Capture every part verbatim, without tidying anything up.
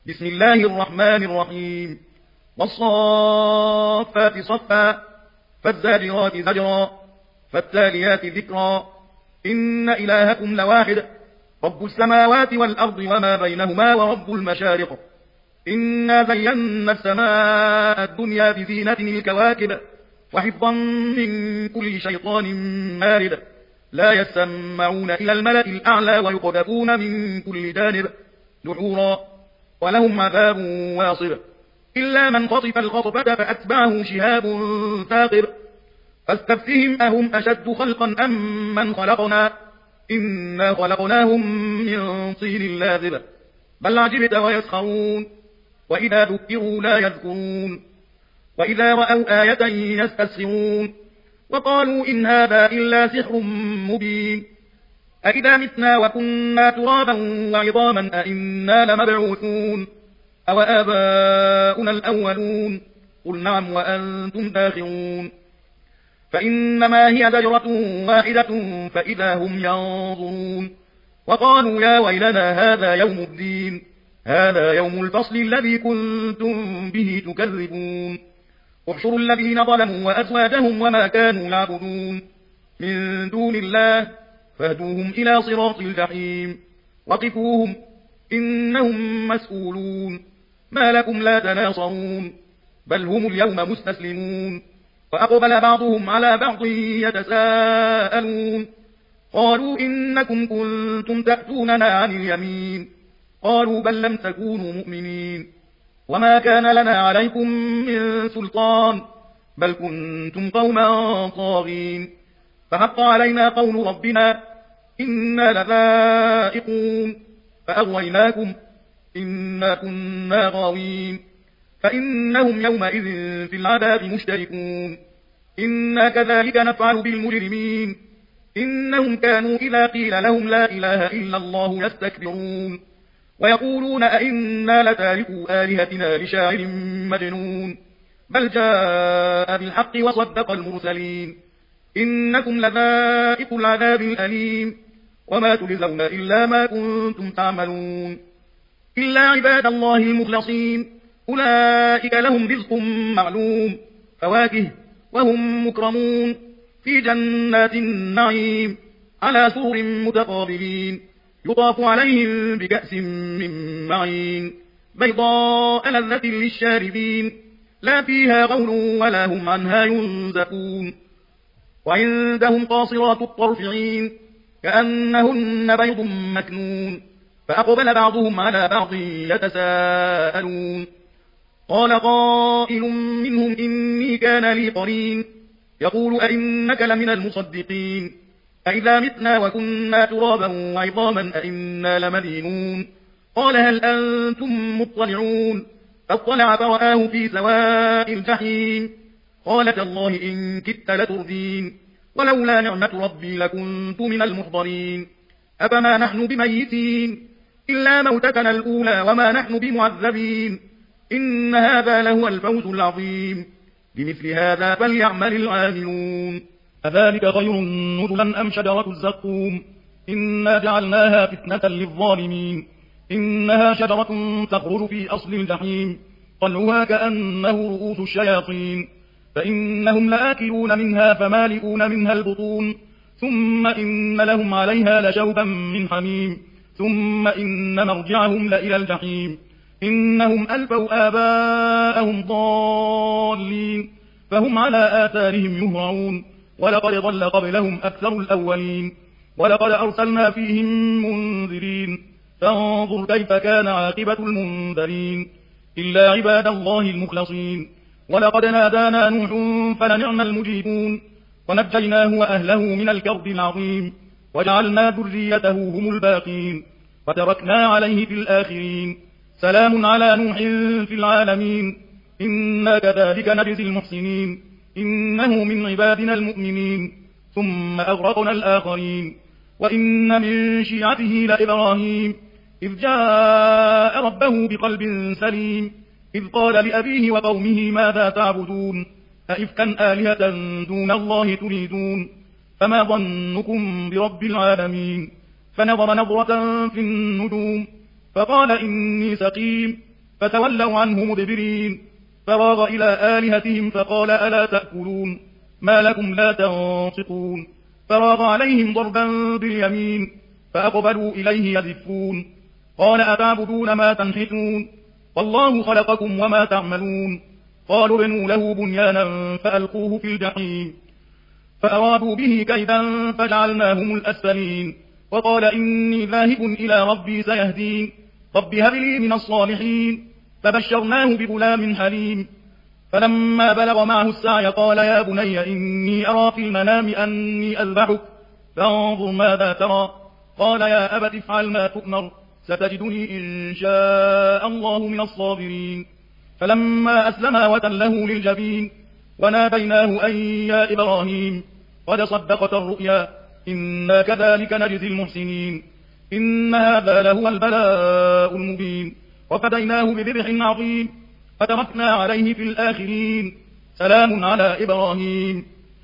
بسم الله الرحمن الرحيم والصافات صفا فالزاجرات زجرا فالتاليات ذكرا إن إلهكم لواحد رب السماوات والأرض وما بينهما ورب المشارق إنا زينا السماء الدنيا بزينة الكواكب وحفظا من كل شيطان مارد لا يسمعون إلى الملأ الأعلى ويقذفون من كل جانب دحورا ولهم عذاب واصب إلا من خطف الخطفة فأتبعه شهاب ثاقب فاستفتهم أهم أشد خلقا أم من خلقنا إنا خلقناهم من طين لازب بل عجبت ويسخرون وإذا ذكروا لا يذكرون وإذا رأوا آية يستسخرون وقالوا إن هذا إلا سحر مبين أئذا متنا وكنا ترابا وعظاما أئنا لمبعوثون أو آباؤنا الأولون قل نعم وأنتم داخرون فإنما هي زجرة واحدة فإذا هم ينظرون وقالوا يا ويلنا هذا يوم الدين هذا يوم الفصل الذي كنتم به تكذبون احشروا الذين ظلموا وأزواجهم وما كانوا يعبدون من دون الله فاهدوهم إلى صراط الجحيم وقفوهم إنهم مسؤولون ما لكم لا تناصرون بل هم اليوم مستسلمون وأقبل بعضهم على بعض يتساءلون قالوا إنكم كنتم تأتوننا عن اليمين قالوا بل لم تكونوا مؤمنين وما كان لنا عليكم من سلطان بل كنتم قوما طاغين فحق علينا قول ربنا إنا لذائقون فأغويناكم إنا كنا غاوين فإنهم يومئذ في العذاب مشتركون إنا كذلك نفعل بالمجرمين إنهم كانوا إذا قيل لهم لا إله إلا الله يستكبرون ويقولون أئنا لتاركوا آلهتنا لشاعر مجنون بل جاء بالحق وصدق المرسلين إنكم لذائق العذاب الأليم وما تجزون إلا ما كنتم تعملون إلا عباد الله المخلصين أولئك لهم رزق معلوم فواكه وهم مكرمون في جنات النعيم على سرر متقابلين يطاف عليهم بكأس من معين بيضاء لذة للشاربين لا فيها غول ولا هم عنها ينزفون وعندهم قاصرات الطرف عين كأنهن بيض مكنون فأقبل بعضهم على بعض يتساءلون قال قائل منهم إني كان لي قرين يقول أئنك لمن المصدقين أئذا متنا وكنا ترابا وعظاما أئنا لمدينون قال هل أنتم مطلعون فاطلع فرآه في سواء الجحيم قال تالله إن كدت لتردين ولولا نعمة ربي لكنت من المحضرين أفما نحن بميتين إلا موتتنا الأولى وما نحن بمعذبين إن هذا لهو الفوز العظيم بمثل هذا فليعمل العاملون أذلك خير نزلا أم شجرة الزقوم إنا جعلناها فتنة للظالمين إنها شجرة تخرج في أصل الجحيم طلعها كأنه رؤوس الشياطين فإنهم لآكلون منها فمالئون منها البطون ثم إن لهم عليها لشوبا من حميم ثم إن مرجعهم لإلى الجحيم إنهم ألفوا آباءهم ضالين فهم على آثارهم يهرعون ولقد ضل قبلهم أكثر الأولين ولقد أرسلنا فيهم منذرين فانظر كيف كان عاقبة المنذرين إلا عباد الله المخلصين ولقد نادانا نوح فلنعم المجيبون ونجيناه وأهله من الكرب العظيم وجعلنا ذريته هم الباقين وتركنا عليه في الآخرين سلام على نوح في العالمين إنا كذلك نجزي المحسنين إنه من عبادنا المؤمنين ثم أغرقنا الآخرين وإن من شيعته لإبراهيم إذ جاء ربه بقلب سليم إذ قال لأبيه وقومه ماذا تعبدون أئفكا آلهة دون الله تريدون فما ظنكم برب العالمين فنظر نظرة في النجوم فقال إني سقيم فتولوا عنه مدبرين. فراغ إلى آلهتهم فقال ألا تأكلون ما لكم لا تنطقون. فراغ عليهم ضربا باليمين فأقبلوا إليه يزفون. قال أتعبدون ما تنحتون والله خلقكم وما تعملون. قالوا ابنوا له بنيانا فألقوه في الجحيم. فأرادوا به كيدا فجعلناهم الأسفلين. وقال إني ذاهب إلى ربي سيهدين. رب هب لي من الصالحين. فبشرناه بغلام حليم. فلما بلغ معه السعي قال يا بني إني أرى في المنام أني أذبحك فانظر ماذا ترى. قال يا أبت افعل ما تؤمر ستجدني إن شاء الله من الصابرين. فلما أسلما وتله للجبين وناديناه أن يا إبراهيم قد صدقت الرؤيا إنا كذلك نجزي المحسنين. إن هذا لهو البلاء المبين. وفديناه بذبح عظيم فتركنا عليه في الآخرين. سلام على إبراهيم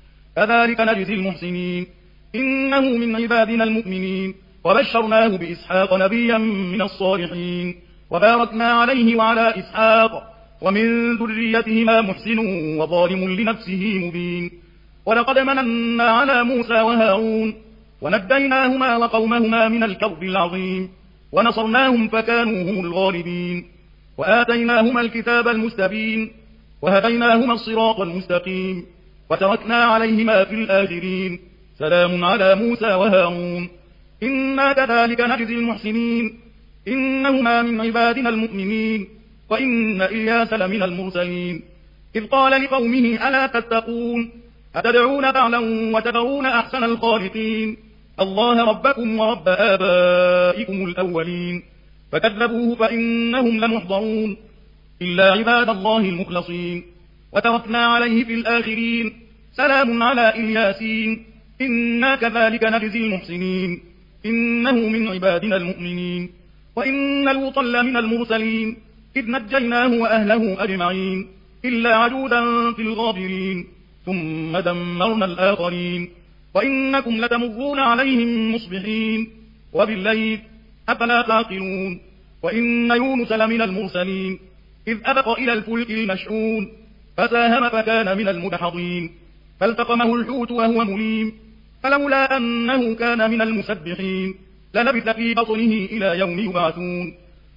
كذلك نجزي المحسنين إنه من عبادنا المؤمنين. وبشرناه بإسحاق نبيا من الصالحين. وباركنا عليه وعلى إسحاق ومن ذريتهما محسن وظالم لنفسه مبين. ولقد مننا على موسى وهارون ونجيناهما وقومهما من الكرب العظيم. ونصرناهم فكانوا هم الغالبين. وآتيناهما الكتاب المستبين وهديناهما الصراط المستقيم. وتركنا عليهما في الآخرين. سلام على موسى وهارون إنا كذلك نجزي المحسنين إنهما من عبادنا المؤمنين. وإن إلياس لمن المرسلين. إذ قال لقومه ألا تتقون أتدعون بعلا وتذرون أحسن الخالقين الله ربكم ورب آبائكم الأولين. فكذبوه فإنهم لمحضرون إلا عباد الله المخلصين. وتركنا عليه في الآخرين. سلام على إلياسين إنا كذلك نجزي المحسنين إنه من عبادنا المؤمنين. وإن لوطا لمن المرسلين إذ نجيناه وأهله أجمعين إلا عجوزا في الغابرين ثم دمرنا الآخرين. وإنكم لتمرون عليهم مصبحين وبالليل أفلا تعقلون. وإن يونس لمن المرسلين إذ أبق إلى الفلك المشحون فساهم فكان من المدحضين. فالتقمه الحوت وهو مليم فلولا أنه كان من المسبحين للبث في بطنه إلى يوم يبعثون.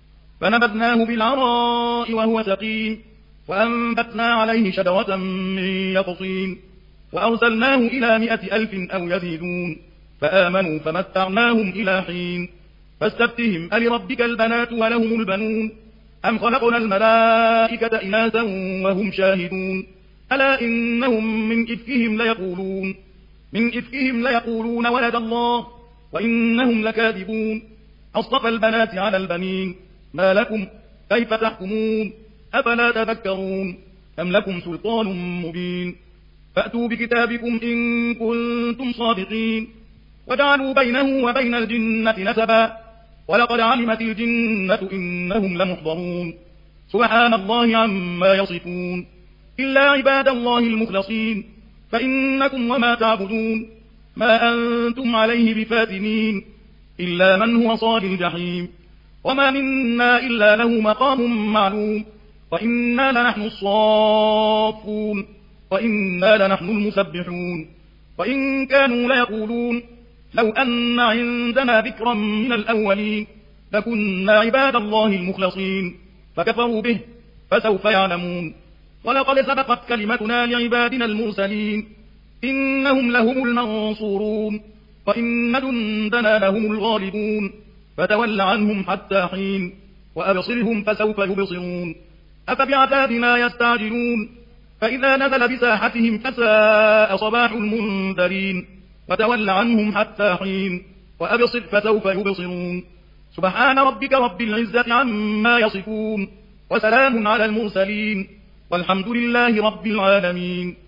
فنبذناه بالعراء وهو سقيم وأنبتنا عليه شجرة من يقطين. وأرسلناه إلى مائة ألف أو يزيدون فآمنوا فمتعناهم إلى حين. فاستفتهم ألربك البنات ولهم البنون أم خلقنا الملائكة إناثا وهم شاهدون. ألا إنهم من إفكهم ليقولون من إفكهم ليقولون ولد الله وإنهم لكاذبون. أصطفى البنات على البنين ما لكم كيف تحكمون أفلا تذكرون أم لكم سلطان مبين. فأتوا بكتابكم إن كنتم صادقين. وجعلوا بينه وبين الجنة نسبا ولقد علمت الجنة إنهم لمحضرون. سبحان الله عما يصفون إلا عباد الله المخلصين. فإنكم وما تعبدون ما أنتم عليه بفاتنين إلا من هو صال الجحيم. وما منا إلا له مقام معلوم. وإنا لنحن الصافون وإنا لنحن المسبحون. وإن كانوا ليقولون لو أن عندنا ذكرا من الأولين لكنا عباد الله المخلصين. فكفروا به فسوف يعلمون. ولقد سبقت كلمتنا لعبادنا المرسلين إنهم لهم المنصورون وإن جندنا لهم الغالبون. فتول عنهم حتى حين وأبصرهم فسوف يبصرون. أفبعذابنا يستعجلون فإذا نزل بساحتهم فساء صباح المنذرين. وتول عنهم حتى حين وأبصر فسوف يبصرون. سبحان ربك رب العزة عما يصفون وسلام على المرسلين والحمد لله رب العالمين.